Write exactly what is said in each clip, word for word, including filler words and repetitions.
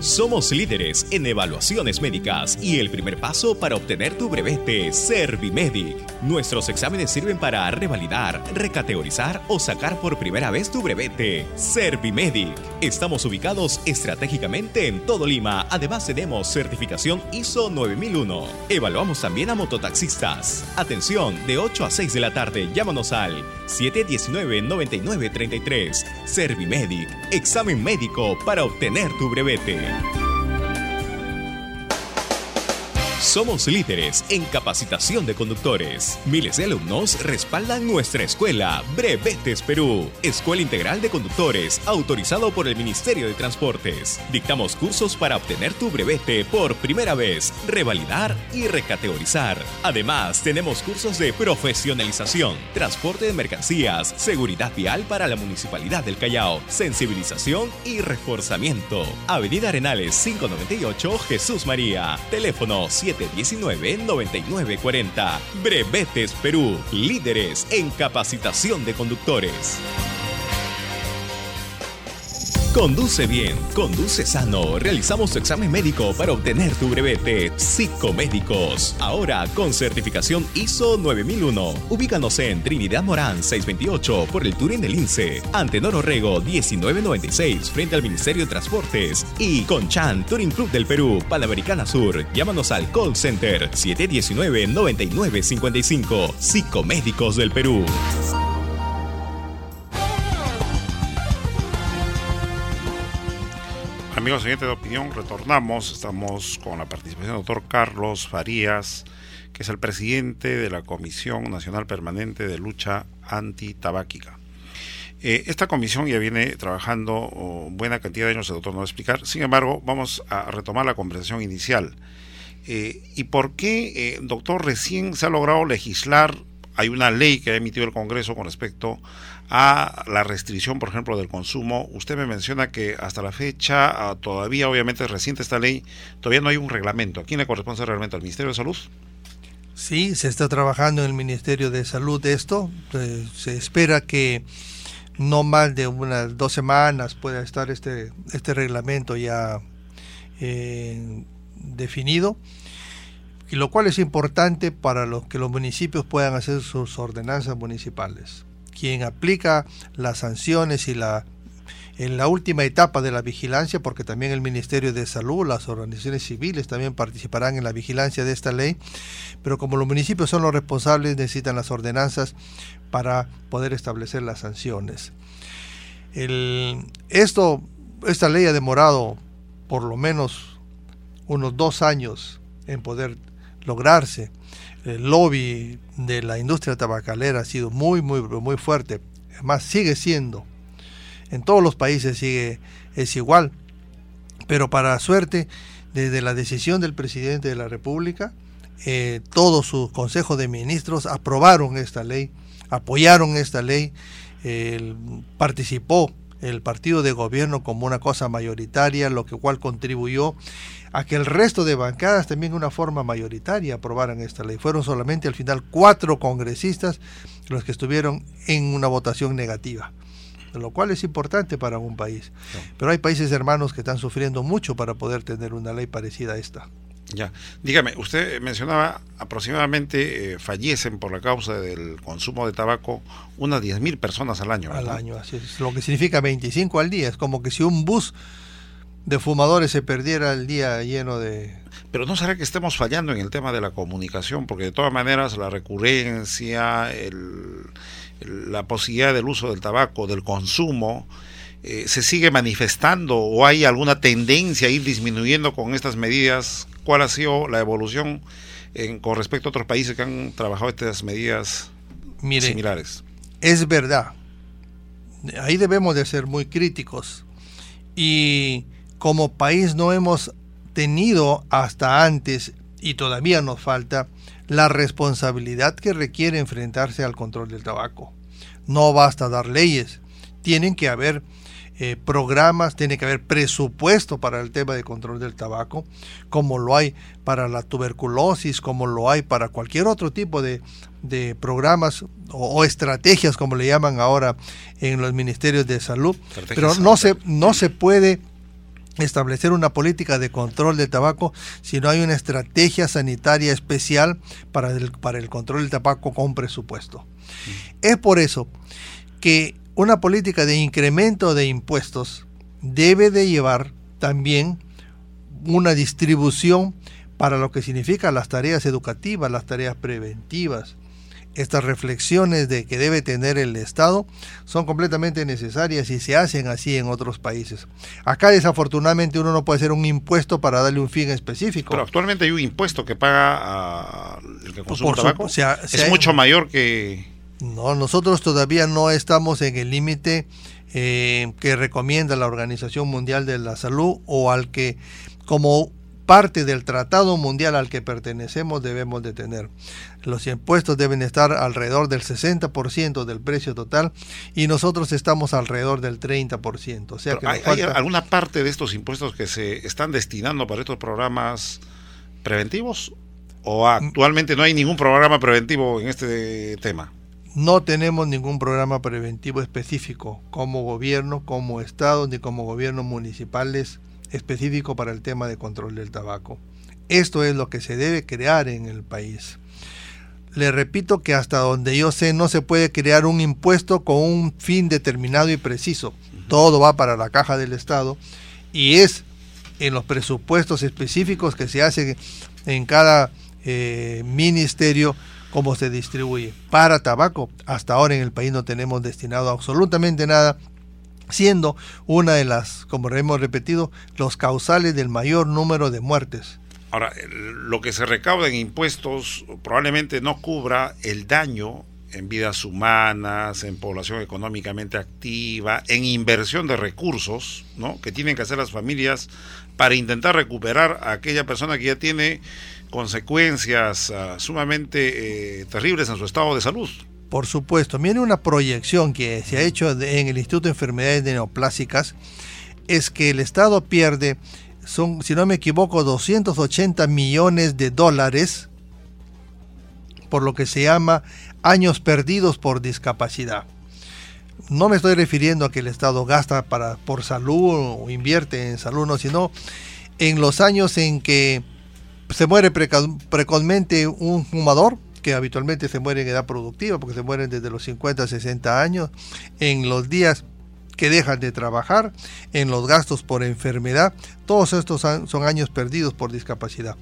Somos líderes en evaluaciones médicas y el primer paso para obtener tu brevete, Servimedic. Nuestros exámenes sirven para revalidar, recategorizar o sacar por primera vez tu brevete, Servimedic. Estamos ubicados estratégicamente en todo Lima. Además tenemos certificación I S O nueve mil uno. Evaluamos también a mototaxistas. Atención, de ocho a seis de la tarde, llámanos al siete uno nueve, nueve nueve tres tres. Servimedic, examen médico para obtener tu brevete. Somos líderes en capacitación de conductores. Miles de alumnos respaldan nuestra escuela, Brevetes Perú, Escuela Integral de Conductores, autorizado por el Ministerio de Transportes. Dictamos cursos para obtener tu brevete por primera vez, revalidar y recategorizar. Además, tenemos cursos de profesionalización, transporte de mercancías, seguridad vial para la Municipalidad del Callao, sensibilización y reforzamiento. Avenida Arenales quinientos noventa y ocho, Jesús María. Teléfono siete uno nueve, nueve nueve cuatro cero. Brevetes Perú, líderes en capacitación de conductores. Conduce bien, conduce sano. Realizamos tu examen médico para obtener tu brevete. Psicomédicos, ahora con certificación I S O nueve mil uno. Ubícanos en Trinidad Morán seiscientos veintiocho por el Turín del INSE, Antenor Orrego diecinueve noventa y seis frente al Ministerio de Transportes y Conchan Touring Club del Perú, Panamericana Sur. Llámanos al call center siete uno nueve, nueve nueve cinco cinco. Psicomédicos del Perú. Amigos, siguiente de opinión, retornamos. Estamos con la participación del doctor Carlos Farías, que es el presidente de la Comisión Nacional Permanente de Lucha Antitabáquica. Eh, esta comisión ya viene trabajando oh, buena cantidad de años, el doctor nos va a explicar. Sin embargo, vamos a retomar la conversación inicial. Eh, ¿Y por qué, eh, doctor, recién se ha logrado legislar? Hay una ley que ha emitido el Congreso con respecto a la restricción, por ejemplo, del consumo. Usted me menciona que hasta la fecha, uh, todavía obviamente es reciente esta ley, todavía no hay un reglamento. ¿A quién le corresponde el reglamento? ¿Al Ministerio de Salud? Sí, se está trabajando en el Ministerio de Salud esto. Eh, se espera que no más de unas dos semanas pueda estar este, este reglamento ya eh, definido. Y lo cual es importante para los que los municipios puedan hacer sus ordenanzas municipales. Quien aplica las sanciones y la en la última etapa de la vigilancia, porque también el Ministerio de Salud, las organizaciones civiles también participarán en la vigilancia de esta ley, pero como los municipios son los responsables, necesitan las ordenanzas para poder establecer las sanciones. El, esto, esta ley ha demorado por lo menos unos dos años en poder lograrse. El lobby de la industria tabacalera ha sido muy, muy, muy fuerte. Además, sigue siendo. En todos los países sigue, es igual. Pero para suerte, desde la decisión del presidente de la República, eh, todo su Consejo de Ministros aprobaron esta ley, apoyaron esta ley, eh, participó el partido de gobierno como una cosa mayoritaria, lo que cual contribuyó a que el resto de bancadas también de una forma mayoritaria aprobaran esta ley. Fueron solamente al final cuatro congresistas los que estuvieron en una votación negativa, lo cual es importante para un país. No. Pero hay países hermanos que están sufriendo mucho para poder tener una ley parecida a esta. Ya, dígame, usted mencionaba aproximadamente eh, fallecen por la causa del consumo de tabaco unas diez mil personas al año, ¿verdad? Al año, así es, lo que significa veinticinco al día. Es como que si un bus de fumadores se perdiera el día lleno de... Pero ¿no será que estemos fallando en el tema de la comunicación? Porque de todas maneras la recurrencia, el, el, la posibilidad del uso del tabaco, del consumo, eh, se sigue manifestando, o hay alguna tendencia a ir disminuyendo con estas medidas. ¿Cuál ha sido la evolución en, con respecto a otros países que han trabajado estas medidas Mire, similares? Es verdad, ahí debemos de ser muy críticos, y como país no hemos tenido hasta antes, y todavía nos falta, la responsabilidad que requiere enfrentarse al control del tabaco. No basta dar leyes, tienen que haber eh, programas, tiene que haber presupuesto para el tema de control del tabaco, como lo hay para la tuberculosis, como lo hay para cualquier otro tipo de, de programas o, o estrategias, como le llaman ahora en los ministerios de salud. Pero no se, no se puede establecer una política de control del tabaco si no hay una estrategia sanitaria especial para el, para el control del tabaco con presupuesto. Sí. Es por eso que una política de incremento de impuestos debe de llevar también una distribución para lo que significa las tareas educativas, las tareas preventivas. Estas reflexiones de que debe tener el Estado son completamente necesarias y se hacen así en otros países. Acá desafortunadamente uno no puede hacer un impuesto para darle un fin específico. Pero actualmente hay un impuesto que paga a el que consume Por tabaco. Su, o sea, es sea, mucho mayor que... No, nosotros todavía no estamos en el límite eh, que recomienda la Organización Mundial de la Salud o al que como parte del Tratado Mundial al que pertenecemos debemos de tener. Los impuestos deben estar alrededor del sesenta por ciento del precio total y nosotros estamos alrededor del treinta por ciento. O sea que hay, falta... ¿Hay alguna parte de estos impuestos que se están destinando para estos programas preventivos? ¿O actualmente no hay ningún programa preventivo en este tema? No tenemos ningún programa preventivo específico como gobierno, como Estado, ni como gobiernos municipales específico para el tema de control del tabaco. Esto es lo que se debe crear en el país. Le repito que hasta donde yo sé no se puede crear un impuesto con un fin determinado y preciso. Todo va para la caja del Estado y es en los presupuestos específicos que se hacen en cada eh, ministerio cómo se distribuye. Para tabaco, hasta ahora en el país no tenemos destinado absolutamente nada, siendo una de las, como hemos repetido, los causales del mayor número de muertes. Ahora, lo que se recauda en impuestos probablemente no cubra el daño en vidas humanas, en población económicamente activa, en inversión de recursos, ¿no?, que tienen que hacer las familias para intentar recuperar a aquella persona que ya tiene consecuencias uh, sumamente eh, terribles en su estado de salud. Por supuesto, viene una proyección que se ha hecho de, en el Instituto de Enfermedades Neoplásicas, es que el Estado pierde, son, si no me equivoco, doscientos ochenta millones de dólares por lo que se llama años perdidos por discapacidad. No me estoy refiriendo a que el Estado gasta para, por salud o invierte en salud, no, sino en los años en que se muere preca- precozmente un fumador, que habitualmente se muere en edad productiva, porque se mueren desde los cincuenta a sesenta años, en los días que dejan de trabajar, en los gastos por enfermedad, todos estos son años perdidos por discapacidad.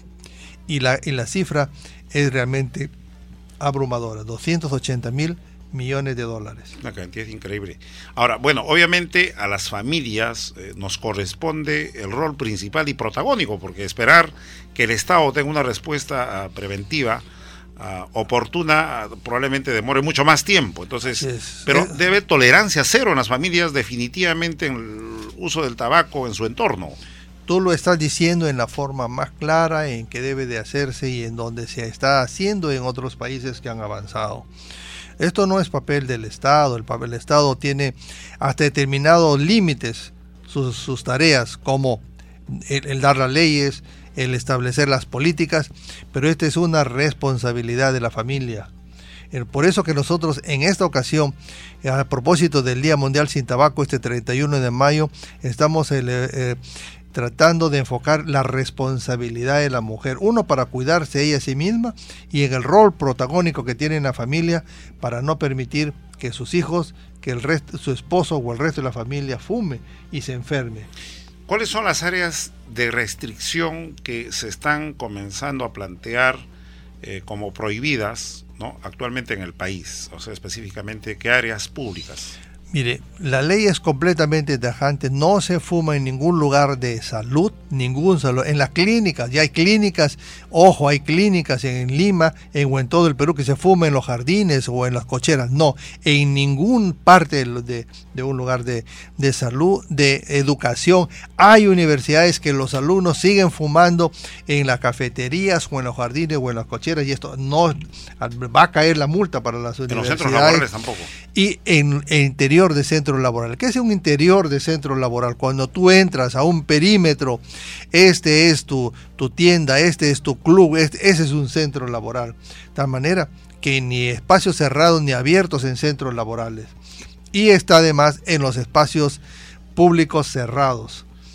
Y la, y la cifra es realmente abrumadora, doscientos ochenta mil millones de dólares. Una cantidad increíble. Ahora, bueno, obviamente a las familias eh, nos corresponde el rol principal y protagónico, porque esperar que el Estado tenga una respuesta uh, preventiva Uh, oportuna uh, probablemente demore mucho más tiempo, entonces es, pero es, debe tolerancia cero en las familias definitivamente en el uso del tabaco en su entorno. Tú lo estás diciendo en la forma más clara en que debe de hacerse y en donde se está haciendo en otros países que han avanzado. Esto no es papel del Estado, el papel del Estado tiene hasta determinados límites sus, sus tareas, como el, el dar las leyes, el establecer las políticas, pero esta es una responsabilidad de la familia. Por eso que nosotros en esta ocasión, a propósito del Día Mundial Sin Tabaco, este treinta y uno de mayo, estamos eh, eh, tratando de enfocar la responsabilidad de la mujer, uno para cuidarse ella a sí misma y en el rol protagónico que tiene en la familia para no permitir que sus hijos, que el resto, su esposo o el resto de la familia fume y se enferme. ¿Cuáles son las áreas de restricción que se están comenzando a plantear eh, como prohibidas, ¿no?, actualmente en el país? O sea, específicamente, ¿qué áreas públicas? Mire, la ley es completamente tajante, no se fuma en ningún lugar de salud, ningún salud, en las clínicas, ya hay clínicas, ojo, hay clínicas en Lima en, o en todo el Perú que se fuma en los jardines o en las cocheras, no, en ningún parte de, de, de un lugar de, de salud, de educación. Hay universidades que los alumnos siguen fumando en las cafeterías o en los jardines o en las cocheras y esto no va a caer la multa para las universidades. En los centros laborales tampoco. Y en el interior de centro laboral. ¿Qué es un interior de centro laboral? Cuando tú entras a un perímetro, este es tu, tu tienda, este es tu club, este, ese es un centro laboral. De tal manera que ni espacios cerrados ni abiertos en centros laborales. Y está además en los espacios públicos cerrados.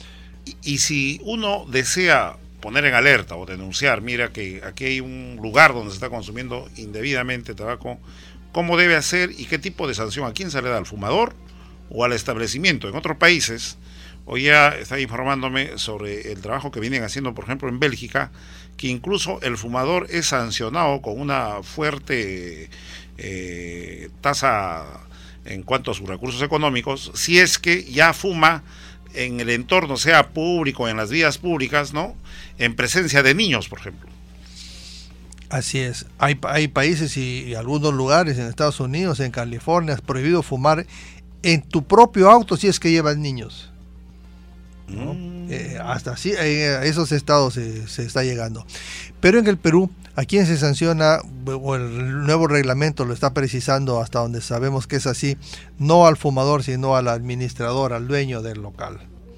Y, y si uno desea poner en alerta o denunciar, mira que aquí hay un lugar donde se está consumiendo indebidamente tabaco, ¿cómo debe hacer y qué tipo de sanción? ¿A quién se le da? ¿Al fumador o al establecimiento? En otros países, hoy ya está informándome sobre el trabajo que vienen haciendo, por ejemplo, en Bélgica, que incluso el fumador es sancionado con una fuerte eh, tasa en cuanto a sus recursos económicos, si es que ya fuma en el entorno, sea público, en las vías públicas, ¿no?, en presencia de niños, por ejemplo. Así es. Hay, hay países y, y algunos lugares en Estados Unidos, en California, es prohibido fumar en tu propio auto si es que llevas niños, ¿no? Mm. Eh, hasta así, eh, a esos estados se, se está llegando. Pero en el Perú, ¿a quién se sanciona? O el nuevo reglamento lo está precisando hasta donde sabemos que es así, no al fumador, sino al administrador, al dueño del local.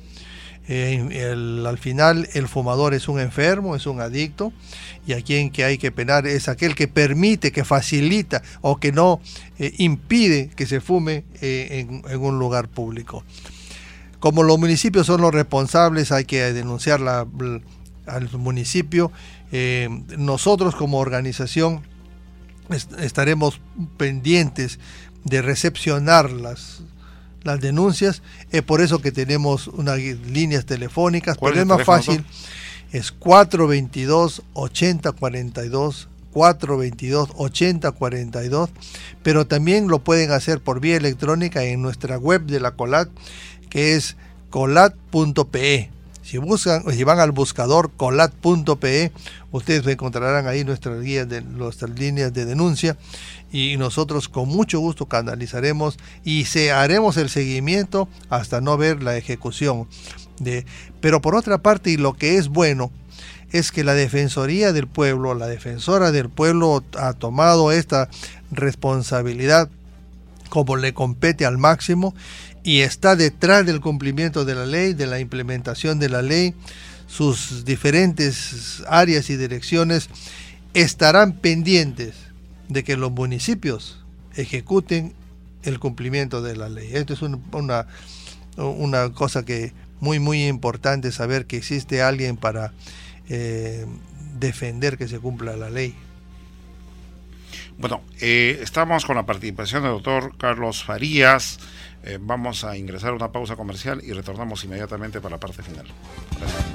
Eh, el, al final el fumador es un enfermo, es un adicto, y a quien que hay que penar es aquel que permite, que facilita o que no eh, impide que se fume eh, en, en un lugar público. Como los municipios son los responsables, hay que denunciar la, al municipio. Eh, nosotros como organización est estaremos pendientes de recepcionar las las denuncias, es por eso que tenemos unas líneas telefónicas, pero es más fácil, es cuatro veintidós, ochenta cuarenta y dos, cuatro veintidós, ochenta cuarenta y dos, pero también lo pueden hacer por vía electrónica en nuestra web de la COLAT, que es colat punto pe. Si buscan, si van al buscador colat punto pe, ustedes encontrarán ahí nuestras guías de nuestras líneas de denuncia, y nosotros con mucho gusto canalizaremos y se haremos el seguimiento hasta no ver la ejecución de. Pero por otra parte, y lo que es bueno, es que la Defensoría del Pueblo, la Defensora del Pueblo ha tomado esta responsabilidad como le compete al máximo, y está detrás del cumplimiento de la ley, de la implementación de la ley. Sus diferentes áreas y direcciones estarán pendientes de que los municipios ejecuten el cumplimiento de la ley. Esto es un, una, una cosa que muy muy importante, saber que existe alguien para eh, defender que se cumpla la ley. Bueno, eh, estamos con la participación del doctor Carlos Farías. Eh, vamos a ingresar a una pausa comercial y retornamos inmediatamente para la parte final. Gracias.